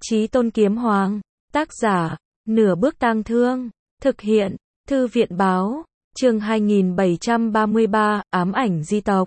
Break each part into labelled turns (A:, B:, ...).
A: Chí Tôn Kiếm Hoàng. Tác giả, Nửa Bước Tang Thương. Thực hiện, Thư viện Báo. Chương 2733, ám ảnh di tộc.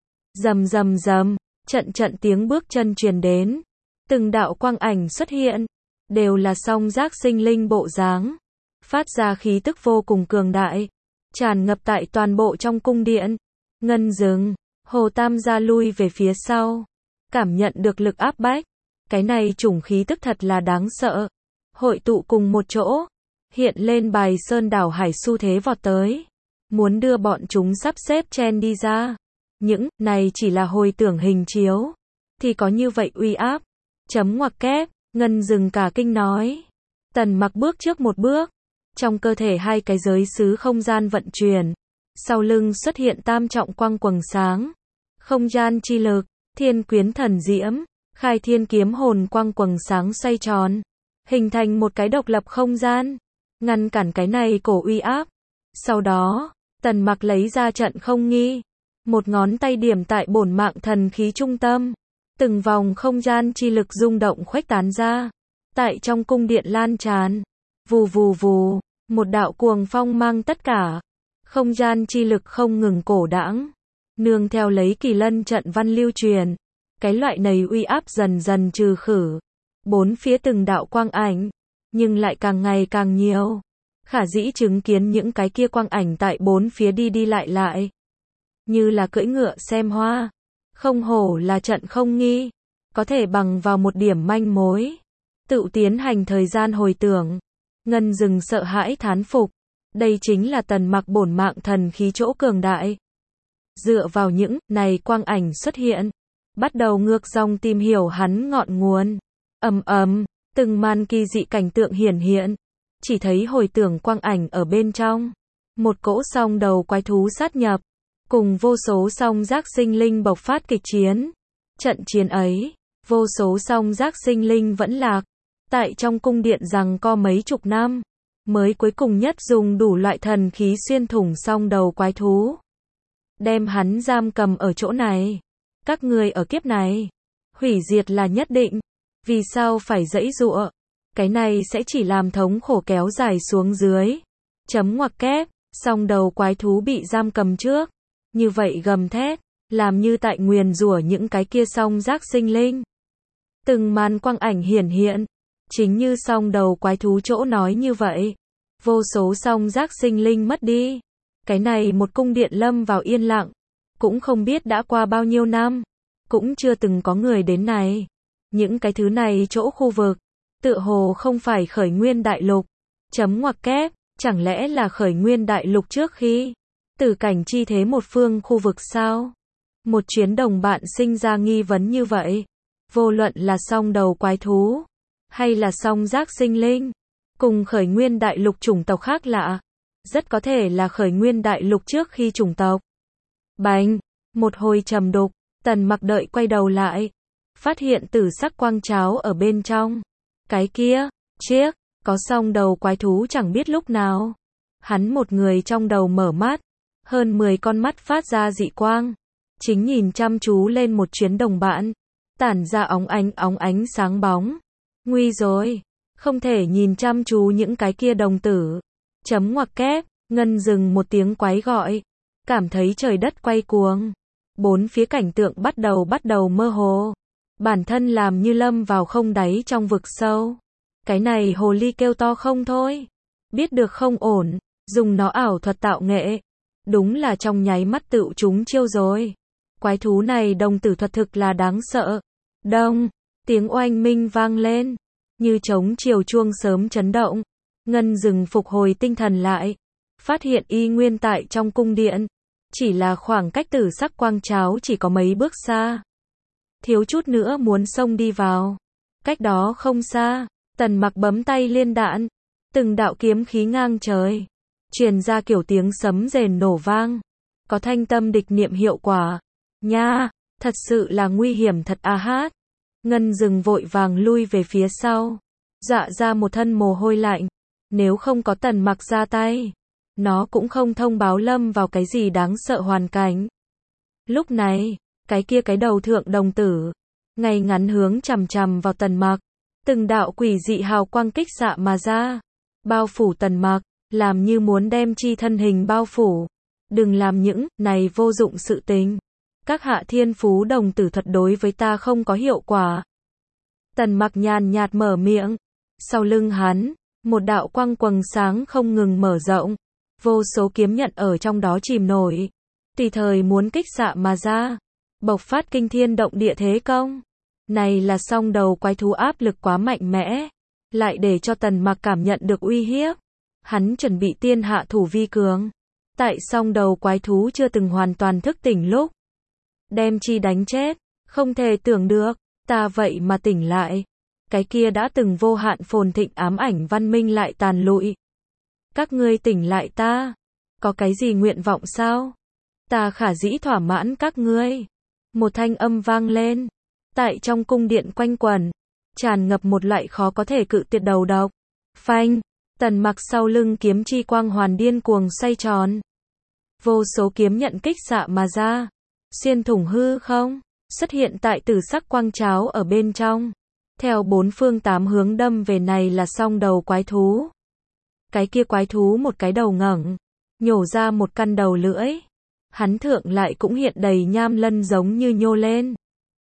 A: Rầm rầm rầm, trận trận tiếng bước chân truyền đến. Từng đạo quang ảnh xuất hiện, đều là song giác sinh linh bộ dáng, phát ra khí tức vô cùng cường đại, tràn ngập tại toàn bộ trong cung điện. Ngân Dừng, Hồ Tam gia lui về phía sau, cảm nhận được lực áp bách. Cái này chủng khí tức thật là đáng sợ. Hội tụ cùng một chỗ, hiện lên bài sơn đảo hải xu thế vọt tới, muốn đưa bọn chúng sắp xếp chen đi ra. Những này chỉ là hồi tưởng hình chiếu, thì có như vậy uy áp. Chấm ngoặc kép, Ngân Dừng cả kinh nói. Tần Mặc bước trước một bước, trong cơ thể hai cái giới xứ không gian vận chuyển, sau lưng xuất hiện tam trọng quang quầng sáng, không gian chi lực, thiên quyến thần diễm, khai thiên kiếm hồn quang quầng sáng xoay tròn, hình thành một cái độc lập không gian, ngăn cản cái này cổ uy áp. Sau đó, Tần Mặc lấy ra trận không nghi, một ngón tay điểm tại bổn mạng thần khí trung tâm, từng vòng không gian chi lực rung động khuếch tán ra, tại trong cung điện lan tràn. Vù vù vù, một đạo cuồng phong mang tất cả không gian chi lực không ngừng cổ đãng, nương theo lấy kỳ lân trận văn lưu truyền, cái loại này uy áp dần dần trừ khử. Bốn phía từng đạo quang ảnh, nhưng lại càng ngày càng nhiều. Khả dĩ chứng kiến những cái kia quang ảnh tại bốn phía đi đi lại lại, như là cưỡi ngựa xem hoa. Không hổ là trận không nghi, có thể bằng vào một điểm manh mối, tự tiến hành thời gian hồi tưởng. Ngân Dừng sợ hãi thán phục, đây chính là Tần Mặc bổn mạng thần khí chỗ cường đại. Dựa vào những này quang ảnh xuất hiện, bắt đầu ngược dòng tìm hiểu hắn ngọn nguồn. Ầm ầm, từng màn kỳ dị cảnh tượng hiển hiện, chỉ thấy hồi tưởng quang ảnh ở bên trong, một cỗ song đầu quái thú sát nhập, cùng vô số song giác sinh linh bộc phát kịch chiến. Trận chiến ấy, vô số song giác sinh linh vẫn lạc, tại trong cung điện giằng co mấy chục năm, mới cuối cùng nhất dùng đủ loại thần khí xuyên thủng song đầu quái thú, đem hắn giam cầm ở chỗ này. Các ngươi ở kiếp này, hủy diệt là nhất định, vì sao phải giãy giụa? Cái này sẽ chỉ làm thống khổ kéo dài xuống dưới. Chấm ngoặc kép, song đầu quái thú bị giam cầm trước, như vậy gầm thét, làm như tại nguyền rủa những cái kia song giác sinh linh. Từng màn quang ảnh hiển hiện, chính như song đầu quái thú chỗ nói như vậy, vô số song giác sinh linh mất đi. Cái này một cung điện lâm vào yên lặng, cũng không biết đã qua bao nhiêu năm, cũng chưa từng có người đến này. Những cái thứ này chỗ khu vực, tựa hồ không phải khởi nguyên đại lục. Chấm ngoặc kép, chẳng lẽ là khởi nguyên đại lục trước khi tử cảnh chi thế một phương khu vực sao? Một chuyến đồng bạn sinh ra nghi vấn như vậy. Vô luận là song đầu quái thú, hay là song giác sinh linh, cùng khởi nguyên đại lục chủng tộc khác lạ, rất có thể là khởi nguyên đại lục trước khi chủng tộc. Bành, một hồi trầm đục, Tần Mặc đợi quay đầu lại, phát hiện tử sắc quang cháo ở bên trong. Cái kia, chiếc, có song đầu quái thú chẳng biết lúc nào. Hắn một người trong đầu mở mắt, hơn 10 con mắt phát ra dị quang, chính nhìn chăm chú lên một chuyến đồng bạn, tản ra óng ánh sáng bóng. Nguy rồi, không thể nhìn chăm chú những cái kia đồng tử. Chấm ngoặc kép, Ngân Dừng một tiếng quái gọi, cảm thấy trời đất quay cuồng. Bốn phía cảnh tượng bắt đầu mơ hồ. Bản thân làm như lâm vào không đáy trong vực sâu. Cái này hồ ly kêu to không thôi. Biết được không ổn, dùng nó ảo thuật tạo nghệ. Đúng là trong nháy mắt tự chúng chiêu rồi. Quái thú này đồng tử thuật thực là đáng sợ. Đông, tiếng oanh minh vang lên, như trống chiều chuông sớm chấn động. Ngân Dừng phục hồi tinh thần lại, phát hiện y nguyên tại trong cung điện, chỉ là khoảng cách tử sắc quang cháo chỉ có mấy bước xa. Thiếu chút nữa muốn xông đi vào. Cách đó không xa, Tần Mặc bấm tay liên đạn, từng đạo kiếm khí ngang trời, truyền ra kiểu tiếng sấm rền nổ vang, có thanh tâm địch niệm hiệu quả. Nha, thật sự là nguy hiểm thật a hát. Ngân Dừng vội vàng lui về phía sau, dọa ra một thân mồ hôi lạnh. Nếu không có Tần Mặc ra tay, nó cũng không thông báo lâm vào cái gì đáng sợ hoàn cảnh. Lúc này, cái kia cái đầu thượng đồng tử, ngay ngắn hướng chằm chằm vào Tần Mặc, Từng đạo quỷ dị hào quang kích xạ mà ra, bao phủ Tần Mặc, làm như muốn đem chi thân hình bao phủ. Đừng làm những này vô dụng sự tình. Các hạ thiên phú đồng tử thuật đối với ta không có hiệu quả. Tần Mặc nhàn nhạt mở miệng. Sau lưng hắn, một đạo quang quầng sáng không ngừng mở rộng. Vô số kiếm nhận ở trong đó chìm nổi. Tùy thời muốn kích xạ mà ra. Bộc phát kinh thiên động địa thế công. Này là song đầu quái thú áp lực quá mạnh mẽ. Lại để cho Tần Mặc cảm nhận được uy hiếp. Hắn chuẩn bị tiên hạ thủ vi cường. Tại song đầu quái thú chưa từng hoàn toàn thức tỉnh lúc. Đem chi đánh chết. Không thể tưởng được. Ta vậy mà tỉnh lại. Cái kia đã từng vô hạn phồn thịnh ám ảnh văn minh lại tàn lụi. Các ngươi tỉnh lại ta. Có cái gì nguyện vọng sao? Ta khả dĩ thỏa mãn các ngươi. Một thanh âm vang lên. Tại trong cung điện quanh quẩn. Tràn ngập một loại khó có thể cự tuyệt đầu độc. Phanh. Tần Mặc sau lưng kiếm chi quang hoàn điên cuồng xoay tròn. Vô số kiếm nhận kích xạ mà ra. Xuyên thủng hư không. Xuất hiện tại tử sắc quang cháo ở bên trong. Theo bốn phương tám hướng đâm về này là song đầu quái thú. Cái kia quái thú một cái đầu ngẩng. Nhổ ra một căn đầu lưỡi. Hắn thượng lại cũng hiện đầy nham lân giống như nhô lên.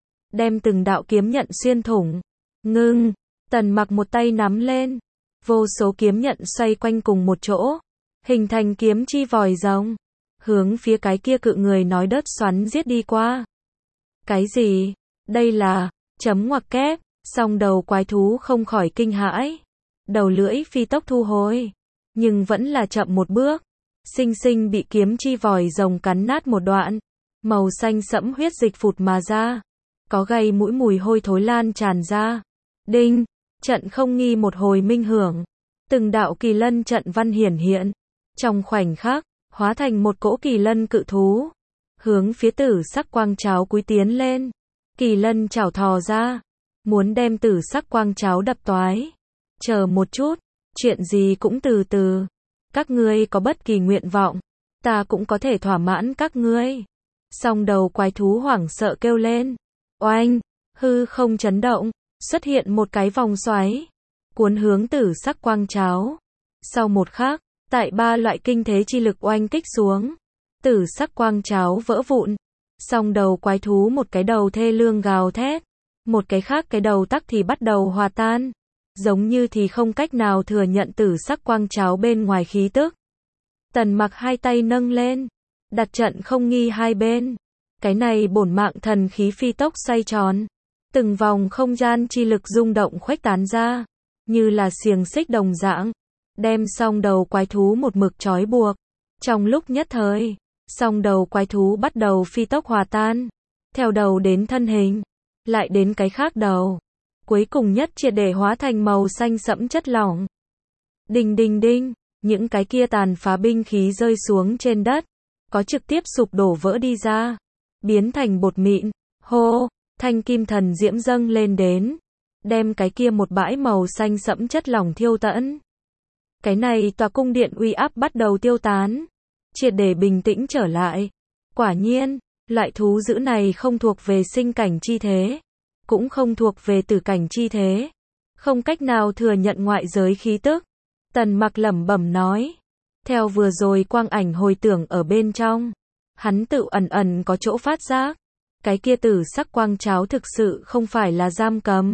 A: Đem từng đạo kiếm nhận xuyên thủng. Ngưng. Tần Mặc một tay nắm lên. Vô số kiếm nhận xoay quanh cùng một chỗ. Hình thành kiếm chi vòi rồng. Hướng phía cái kia cự người nói đớt xoắn giết đi qua. Cái gì? Đây là... Chấm ngoặc kép. Song đầu quái thú không khỏi kinh hãi. Đầu lưỡi phi tốc thu hồi. Nhưng vẫn là chậm một bước. Sinh sinh bị kiếm chi vòi rồng cắn nát một đoạn. Màu xanh sẫm huyết dịch phụt mà ra. Có gây mũi mùi hôi thối lan tràn ra. Đinh. Trận không nghi một hồi minh hưởng. Từng đạo kỳ lân trận văn hiển hiện. Trong khoảnh khắc, hóa thành một cỗ kỳ lân cự thú. Hướng phía tử sắc quang cháo cúi tiến lên. Kỳ lân chảo thò ra. Muốn đem tử sắc quang cháo đập toái. Chờ một chút. Chuyện gì cũng từ từ. Các ngươi có bất kỳ nguyện vọng. Ta cũng có thể thỏa mãn các ngươi. Song đầu quái thú hoảng sợ kêu lên. Oanh. Hư không chấn động. Xuất hiện một cái vòng xoáy. Cuốn hướng tử sắc quang cháo. Sau một khắc. Tại ba loại kinh thế chi lực oanh kích xuống. Tử sắc quang cháo vỡ vụn. Song đầu quái thú một cái đầu thê lương gào thét. Một cái khác cái đầu tắc thì bắt đầu hòa tan. Giống như thì không cách nào thừa nhận tử sắc quang cháo bên ngoài khí tức. Tần Mặc hai tay nâng lên. Đặt trận không nghi hai bên. Cái này bổn mạng thần khí phi tốc xoay tròn. Từng vòng không gian chi lực rung động khuếch tán ra. Như là xiềng xích đồng dạng. Đem song đầu quái thú một mực trói buộc. Trong lúc nhất thời. Song đầu quái thú bắt đầu phi tốc hòa tan. Theo đầu đến thân hình. Lại đến cái khác đầu. Cuối cùng nhất triệt để hóa thành màu xanh sẫm chất lỏng. Đinh đinh đinh. Những cái kia tàn phá binh khí rơi xuống trên đất. Có trực tiếp sụp đổ vỡ đi ra. Biến thành bột mịn. Hô. Thanh kim thần diễm dâng lên đến. Đem cái kia một bãi màu xanh sẫm chất lỏng thiêu tẫn. Cái này tòa cung điện uy áp bắt đầu tiêu tán. Triệt để bình tĩnh trở lại. Quả nhiên, loại thú dữ này không thuộc về sinh cảnh chi thế. Cũng không thuộc về tử cảnh chi thế. Không cách nào thừa nhận ngoại giới khí tức. Tần Mặc lẩm bẩm nói. Theo vừa rồi quang ảnh hồi tưởng ở bên trong. Hắn tự ẩn ẩn có chỗ phát giác. Cái kia tử sắc quang cháo thực sự không phải là giam cầm.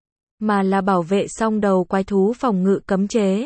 A: Mà là bảo vệ song đầu quái thú phòng ngự cấm chế.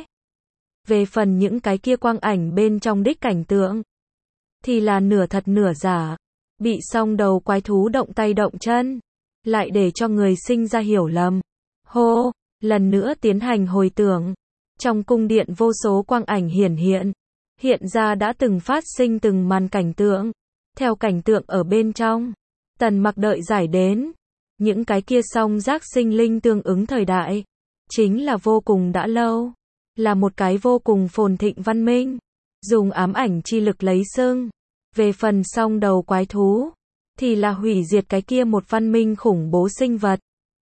A: Về phần những cái kia quang ảnh bên trong đích cảnh tượng. Thì là nửa thật nửa giả. Bị song đầu quái thú động tay động chân. Lại để cho người sinh ra hiểu lầm. Hô, lần nữa tiến hành hồi tưởng. Trong cung điện vô số quang ảnh hiển hiện. Hiện ra đã từng phát sinh từng màn cảnh tượng. Theo cảnh tượng ở bên trong. Tần Mặc đợi giải đến. Những cái kia song giác sinh linh tương ứng thời đại. Chính là vô cùng đã lâu. Là một cái vô cùng phồn thịnh văn minh. Dùng ám ảnh chi lực lấy xưng. Về phần song đầu quái thú. Thì là hủy diệt cái kia một văn minh khủng bố sinh vật.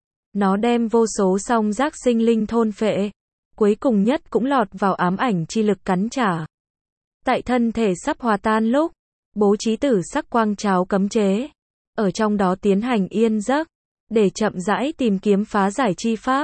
A: Nó đem vô số song giác sinh linh thôn phệ. Cuối cùng nhất cũng lọt vào ám ảnh chi lực cắn trả. Tại thân thể sắp hòa tan lúc. Bố trí tử sắc quang cháo cấm chế. Ở trong đó tiến hành yên giấc. Để chậm rãi tìm kiếm phá giải chi pháp.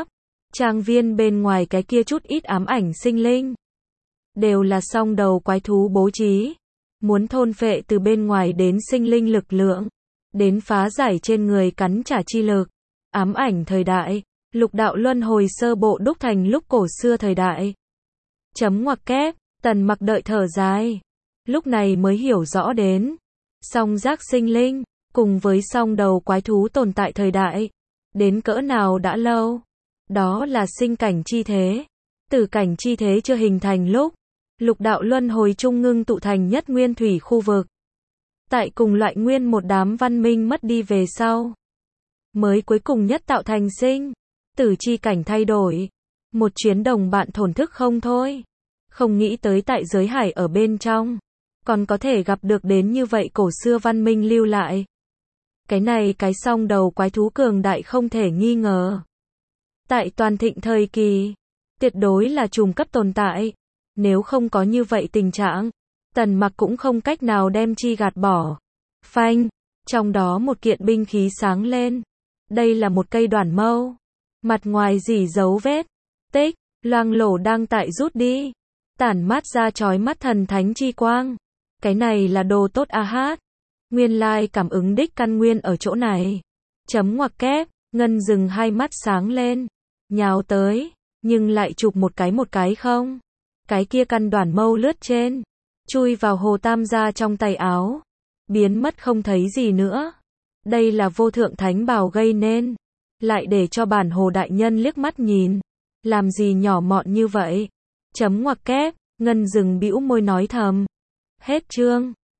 A: Trang viên bên ngoài cái kia chút ít ám ảnh sinh linh. Đều là song đầu quái thú bố trí. Muốn thôn phệ từ bên ngoài đến sinh linh lực lượng. Đến phá giải trên người cắn trả chi lực. Ám ảnh thời đại. Lục đạo luân hồi sơ bộ đúc thành lúc cổ xưa thời đại. Chấm ngoặc kép, Tần Mặc đợi thở dài. Lúc này mới hiểu rõ đến. Song giác sinh linh, cùng với song đầu quái thú tồn tại thời đại. Đến cỡ nào đã lâu. Đó là sinh cảnh chi thế. Tử cảnh chi thế chưa hình thành lúc. Lục đạo luân hồi trung ngưng tụ thành nhất nguyên thủy khu vực. Tại cùng loại nguyên một đám văn minh mất đi về sau. Mới cuối cùng nhất tạo thành sinh. Tử chi cảnh thay đổi. Một chuyến đồng bạn thổn thức không thôi. Không nghĩ tới tại giới hải ở bên trong. Còn có thể gặp được đến như vậy cổ xưa văn minh lưu lại. Cái này cái song đầu quái thú cường đại không thể nghi ngờ. Tại toàn thịnh thời kỳ. Tuyệt đối là trùm cấp tồn tại. Nếu không có như vậy tình trạng. Tần Mặc cũng không cách nào đem chi gạt bỏ. Phanh. Trong đó một kiện binh khí sáng lên. Đây là một cây đoản mâu. Mặt ngoài rỉ dấu vết. Tích. Loang lổ đang tại rút đi. Tản mát ra chói mắt thần thánh chi quang. Cái này là đồ tốt a hát. Nguyên lai cảm ứng đích căn nguyên ở chỗ này. Chấm ngoặc kép. Ngân dừng hai mắt sáng lên. Nhào tới. Nhưng lại chụp một cái không. Cái kia căn đoản mâu lướt trên. Chui vào Hồ Tam gia trong tay áo. Biến mất không thấy gì nữa. Đây là vô thượng thánh bảo gây nên. Lại để cho bản Hồ đại nhân liếc mắt nhìn. Làm gì nhỏ mọn như vậy? Chấm ngoặc kép. Ngân dừng bĩu môi nói thầm. Hết chương.